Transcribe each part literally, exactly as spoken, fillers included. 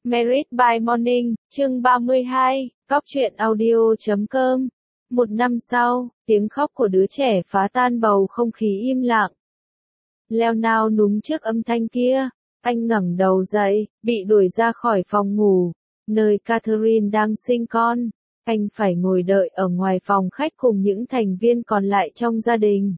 Married by Morning, chương ba mươi hai, Cóc truyện audio chấm com. Một năm sau, tiếng khóc của đứa trẻ phá tan bầu không khí im lặng. Leo nao núm trước âm thanh kia, anh ngẩng đầu dậy, bị đuổi ra khỏi phòng ngủ, nơi Catherine đang sinh con. Anh phải ngồi đợi ở ngoài phòng khách cùng những thành viên còn lại trong gia đình.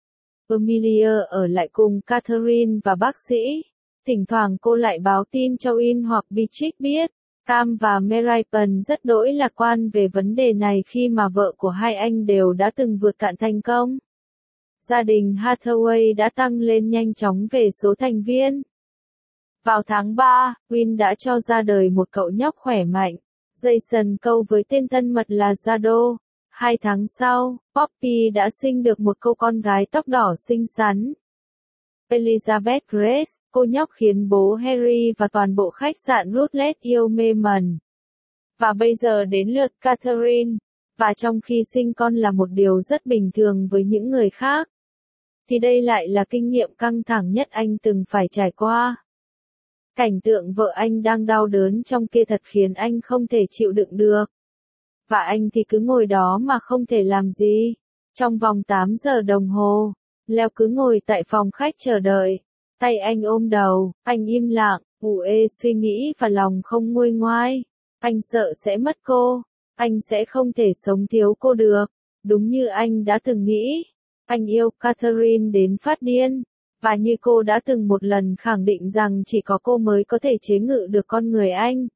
Amelia ở lại cùng Catherine và bác sĩ. Thỉnh thoảng cô lại báo tin cho Win hoặc Beatrix biết. Cam và Meripen rất đỗi lạc quan về vấn đề này khi mà vợ của hai anh đều đã từng vượt cạn thành công. Gia đình Hathaway đã tăng lên nhanh chóng về số thành viên. Vào tháng ba, Win đã cho ra đời một cậu nhóc khỏe mạnh. Jason câu với tên thân mật là Jado. Hai tháng sau, Poppy đã sinh được một cô con gái tóc đỏ xinh xắn. Elizabeth Grace, cô nhóc khiến bố Harry và toàn bộ khách sạn Rutledge yêu mê mẩn. Và bây giờ đến lượt Catherine, và trong khi sinh con là một điều rất bình thường với những người khác, thì đây lại là kinh nghiệm căng thẳng nhất anh từng phải trải qua. Cảnh tượng vợ anh đang đau đớn trong kia thật khiến anh không thể chịu đựng được. Và anh thì cứ ngồi đó mà không thể làm gì. Trong vòng tám giờ đồng hồ, Leo cứ ngồi tại phòng khách chờ đợi. Tay anh ôm đầu, anh im lặng, ủ ê suy nghĩ và lòng không nguôi ngoai. Anh sợ sẽ mất cô, anh sẽ không thể sống thiếu cô được. Đúng như anh đã từng nghĩ, anh yêu Catherine đến phát điên. Và như cô đã từng một lần khẳng định rằng chỉ có cô mới có thể chế ngự được con người anh.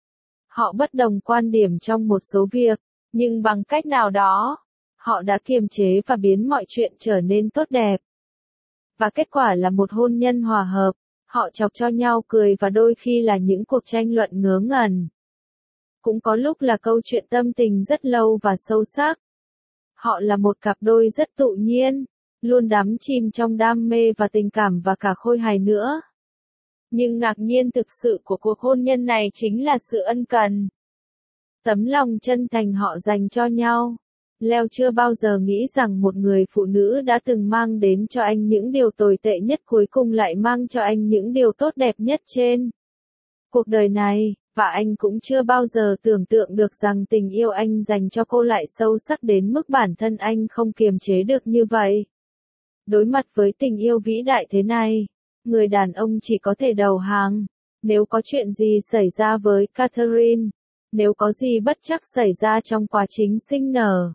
Họ bất đồng quan điểm trong một số việc, nhưng bằng cách nào đó, họ đã kiềm chế và biến mọi chuyện trở nên tốt đẹp. Và kết quả là một hôn nhân hòa hợp, họ chọc cho nhau cười và đôi khi là những cuộc tranh luận ngớ ngẩn. Cũng có lúc là câu chuyện tâm tình rất lâu và sâu sắc. Họ là một cặp đôi rất tự nhiên, luôn đắm chìm trong đam mê và tình cảm và cả khôi hài nữa. Nhưng ngạc nhiên thực sự của cuộc hôn nhân này chính là sự ân cần. Tấm lòng chân thành họ dành cho nhau. Leo chưa bao giờ nghĩ rằng một người phụ nữ đã từng mang đến cho anh những điều tồi tệ nhất cuối cùng lại mang cho anh những điều tốt đẹp nhất trên cuộc đời này, và anh cũng chưa bao giờ tưởng tượng được rằng tình yêu anh dành cho cô lại sâu sắc đến mức bản thân anh không kiềm chế được như vậy. Đối mặt với tình yêu vĩ đại thế này, người đàn ông chỉ có thể đầu hàng. Nếu có chuyện gì xảy ra với Catherine, nếu có gì bất trắc xảy ra trong quá trình sinh nở.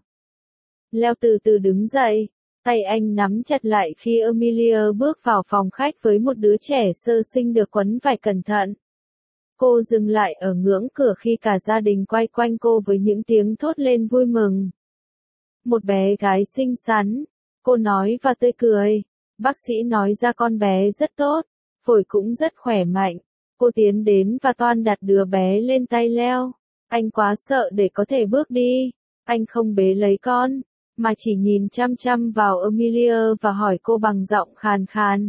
Leo từ từ đứng dậy, tay anh nắm chặt lại khi Amelia bước vào phòng khách với một đứa trẻ sơ sinh được quấn vải cẩn thận. Cô dừng lại ở ngưỡng cửa khi cả gia đình quay quanh cô với những tiếng thốt lên vui mừng. Một bé gái xinh xắn, cô nói và tươi cười. Bác sĩ nói ra con bé rất tốt, phổi cũng rất khỏe mạnh. Cô tiến đến và toan đặt đứa bé lên tay Leo. Anh quá sợ để có thể bước đi. Anh không bế lấy con, mà chỉ nhìn chăm chăm vào Amelia và hỏi cô bằng giọng khàn khàn.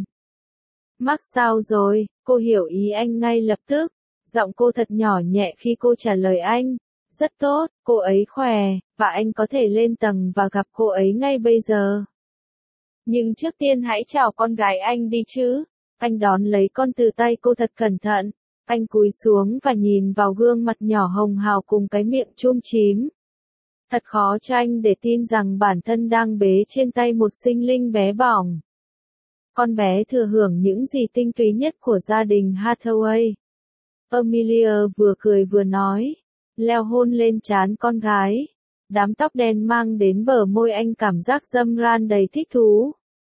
Mắc sao rồi? Cô hiểu ý anh ngay lập tức. Giọng cô thật nhỏ nhẹ khi cô trả lời anh. Rất tốt, cô ấy khỏe, và anh có thể lên tầng và gặp cô ấy ngay bây giờ. Nhưng trước tiên hãy chào con gái anh đi chứ. Anh đón lấy con từ tay cô thật cẩn thận. Anh cúi xuống và nhìn vào gương mặt nhỏ hồng hào cùng cái miệng chum chím. Thật khó cho anh để tin rằng bản thân đang bế trên tay một sinh linh bé bỏng. Con bé thừa hưởng những gì tinh túy nhất của gia đình Hathaway. Amelia vừa cười vừa nói. Leo hôn lên trán con gái. Đám tóc đen mang đến bờ môi anh cảm giác dâm ran đầy thích thú.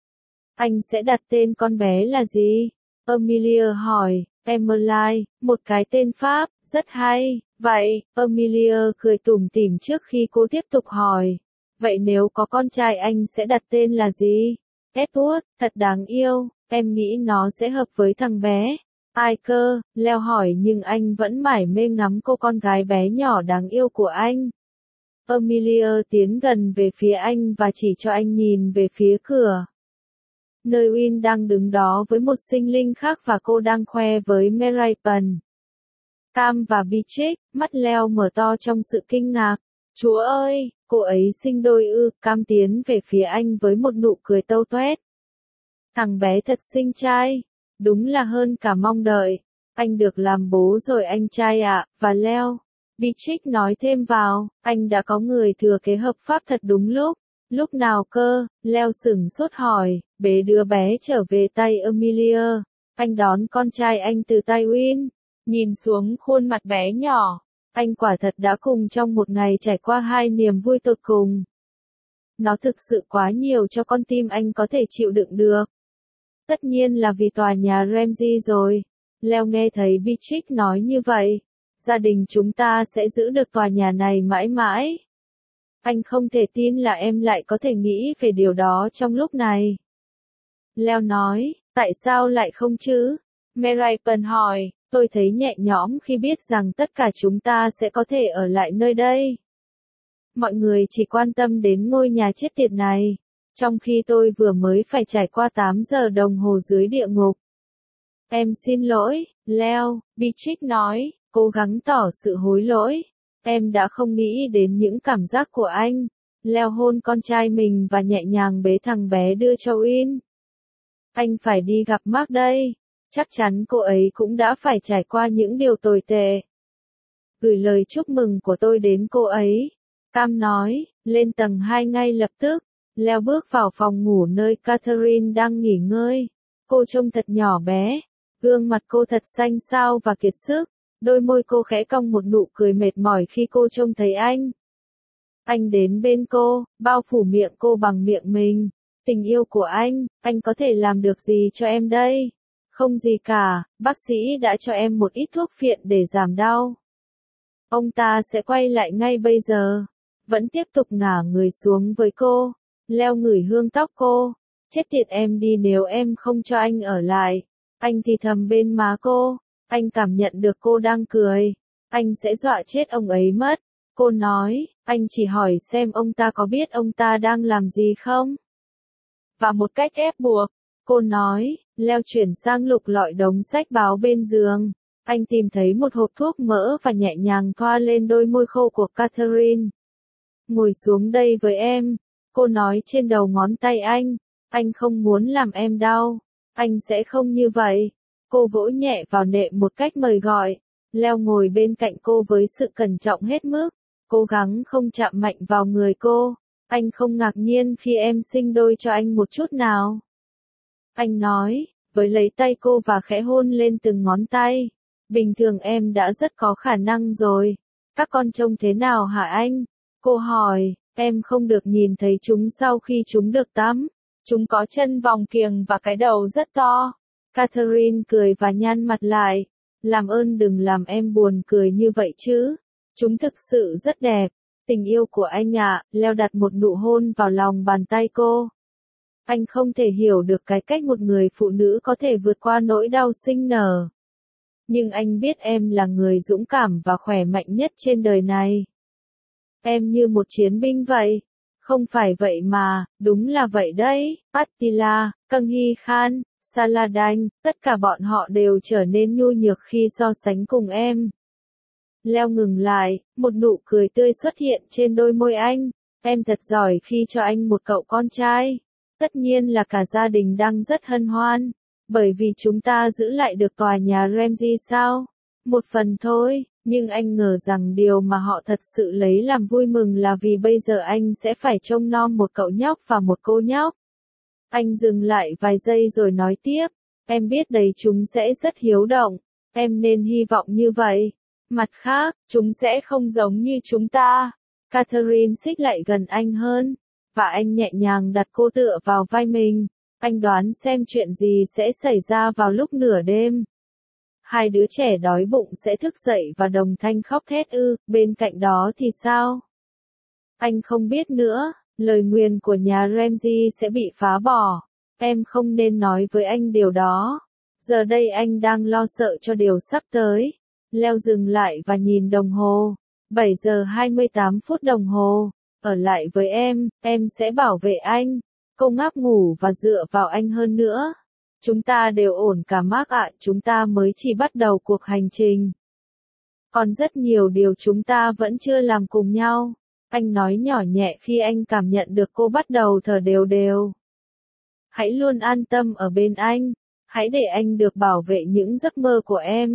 Anh sẽ đặt tên con bé là gì? Amelia hỏi. Emmeline, một cái tên Pháp, rất hay. Vậy, Amelia cười tủm tỉm trước khi cô tiếp tục hỏi. Vậy nếu có con trai anh sẽ đặt tên là gì? Edward, thật đáng yêu, em nghĩ nó sẽ hợp với thằng bé. Ai cơ? Leo hỏi nhưng anh vẫn mải mê ngắm cô con gái bé nhỏ đáng yêu của anh. Amelia tiến gần về phía anh và chỉ cho anh nhìn về phía cửa. Nơi Win đang đứng đó với một sinh linh khác và cô đang khoe với Meripen. Cam và Beatrix, mắt Leo mở to trong sự kinh ngạc. Chúa ơi, cô ấy sinh đôi ư? Cam tiến về phía anh với một nụ cười tâu toét. Thằng bé thật xinh trai, đúng là hơn cả mong đợi. Anh được làm bố rồi anh trai ạ, và Leo. Beatrice nói thêm vào, anh đã có người thừa kế hợp pháp thật đúng lúc. Lúc nào cơ? Leo sửng sốt hỏi, bế đứa bé trở về tay Amelia. Anh đón con trai anh từ tay Win. Nhìn xuống khuôn mặt bé nhỏ, anh quả thật đã cùng trong một ngày trải qua hai niềm vui tột cùng. Nó thực sự quá nhiều cho con tim anh có thể chịu đựng được. Tất nhiên là vì tòa nhà Ramsey rồi. Leo nghe thấy Beatrice nói như vậy. Gia đình chúng ta sẽ giữ được tòa nhà này mãi mãi. Anh không thể tin là em lại có thể nghĩ về điều đó trong lúc này. Leo nói, tại sao lại không chứ? Merapen hỏi, tôi thấy nhẹ nhõm khi biết rằng tất cả chúng ta sẽ có thể ở lại nơi đây. Mọi người chỉ quan tâm đến ngôi nhà chết tiệt này, trong khi tôi vừa mới phải trải qua tám giờ đồng hồ dưới địa ngục. Em xin lỗi, Leo, Beatrice nói, cố gắng tỏ sự hối lỗi. Em đã không nghĩ đến những cảm giác của anh. Leo hôn con trai mình và nhẹ nhàng bế thằng bé đưa cho Win. Anh phải đi gặp Mark đây. Chắc chắn cô ấy cũng đã phải trải qua những điều tồi tệ. Gửi lời chúc mừng của tôi đến cô ấy. Cam nói, lên tầng hai ngay lập tức. Leo bước vào phòng ngủ nơi Catherine đang nghỉ ngơi. Cô trông thật nhỏ bé. Gương mặt cô thật xanh xao và kiệt sức. Đôi môi cô khẽ cong một nụ cười mệt mỏi khi cô trông thấy anh. Anh đến bên cô, bao phủ miệng cô bằng miệng mình. Tình yêu của anh, anh có thể làm được gì cho em đây? Không gì cả, bác sĩ đã cho em một ít thuốc phiện để giảm đau. Ông ta sẽ quay lại ngay bây giờ. Vẫn tiếp tục ngả người xuống với cô. Leo ngửi hương tóc cô. Chết tiệt em đi nếu em không cho anh ở lại. Anh thì thầm bên má cô. Anh cảm nhận được cô đang cười. Anh sẽ dọa chết ông ấy mất. Cô nói, anh chỉ hỏi xem ông ta có biết ông ta đang làm gì không? Và một cách ép buộc, cô nói, Leo chuyển sang lục lọi đống sách báo bên giường. Anh tìm thấy một hộp thuốc mỡ và nhẹ nhàng thoa lên đôi môi khô của Catherine. Ngồi xuống đây với em, cô nói trên đầu ngón tay anh. Anh không muốn làm em đau. Anh sẽ không như vậy. Cô vỗ nhẹ vào nệm một cách mời gọi. Leo ngồi bên cạnh cô với sự cẩn trọng hết mức. Cố gắng không chạm mạnh vào người cô. Anh không ngạc nhiên khi em sinh đôi cho anh một chút nào. Anh nói, với lấy tay cô và khẽ hôn lên từng ngón tay. Bình thường em đã rất có khả năng rồi. Các con trông thế nào hả anh? Cô hỏi, em không được nhìn thấy chúng sau khi chúng được tắm. Chúng có chân vòng kiềng và cái đầu rất to. Catherine cười và nhăn mặt lại. Làm ơn đừng làm em buồn cười như vậy chứ. Chúng thực sự rất đẹp. Tình yêu của anh ạ, Leo đặt một nụ hôn vào lòng bàn tay cô. Anh không thể hiểu được cái cách một người phụ nữ có thể vượt qua nỗi đau sinh nở. Nhưng anh biết em là người dũng cảm và khỏe mạnh nhất trên đời này. Em như một chiến binh vậy. Không phải vậy mà, đúng là vậy đấy. Attila, Căng Hy Khan, Saladin, tất cả bọn họ đều trở nên nhu nhược khi so sánh cùng em. Leo ngừng lại, một nụ cười tươi xuất hiện trên đôi môi anh. Em thật giỏi khi cho anh một cậu con trai. Tất nhiên là cả gia đình đang rất hân hoan. Bởi vì chúng ta giữ lại được tòa nhà Ramsey sao? Một phần thôi, nhưng anh ngờ rằng điều mà họ thật sự lấy làm vui mừng là vì bây giờ anh sẽ phải trông nom một cậu nhóc và một cô nhóc. Anh dừng lại vài giây rồi nói tiếp. Em biết đấy chúng sẽ rất hiếu động. Em nên hy vọng như vậy. Mặt khác, chúng sẽ không giống như chúng ta. Catherine xích lại gần anh hơn. Và anh nhẹ nhàng đặt cô tựa vào vai mình. Anh đoán xem chuyện gì sẽ xảy ra vào lúc nửa đêm. Hai đứa trẻ đói bụng sẽ thức dậy và đồng thanh khóc thét ư, bên cạnh đó thì sao? Anh không biết nữa, lời nguyền của nhà Ramsey sẽ bị phá bỏ. Em không nên nói với anh điều đó. Giờ đây anh đang lo sợ cho điều sắp tới. Leo dừng lại và nhìn đồng hồ. bảy giờ hai mươi tám phút đồng hồ. Ở lại với em, em sẽ bảo vệ anh. Cô ngáp ngủ và dựa vào anh hơn nữa. Chúng ta đều ổn cả Mark ạ, chúng ta mới chỉ bắt đầu cuộc hành trình. Còn rất nhiều điều chúng ta vẫn chưa làm cùng nhau. Anh nói nhỏ nhẹ khi anh cảm nhận được cô bắt đầu thở đều đều. Hãy luôn an tâm ở bên anh. Hãy để anh được bảo vệ những giấc mơ của em.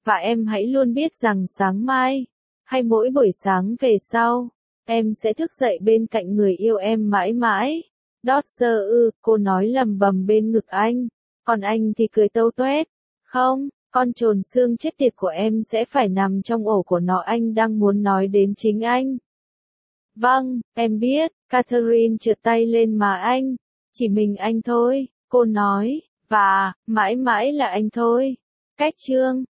và em hãy luôn biết rằng sáng mai, hay mỗi buổi sáng về sau, em sẽ thức dậy bên cạnh người yêu em mãi mãi. Đót giơ ư, cô nói lầm bầm bên ngực anh, còn anh thì cười tâu tuét. Không, con trồn xương chết tiệt của em sẽ phải nằm trong ổ của nó, anh đang muốn nói đến chính anh. Vâng, em biết, Catherine trượt tay lên má anh, chỉ mình anh thôi, cô nói, và, mãi mãi là anh thôi. Cách chương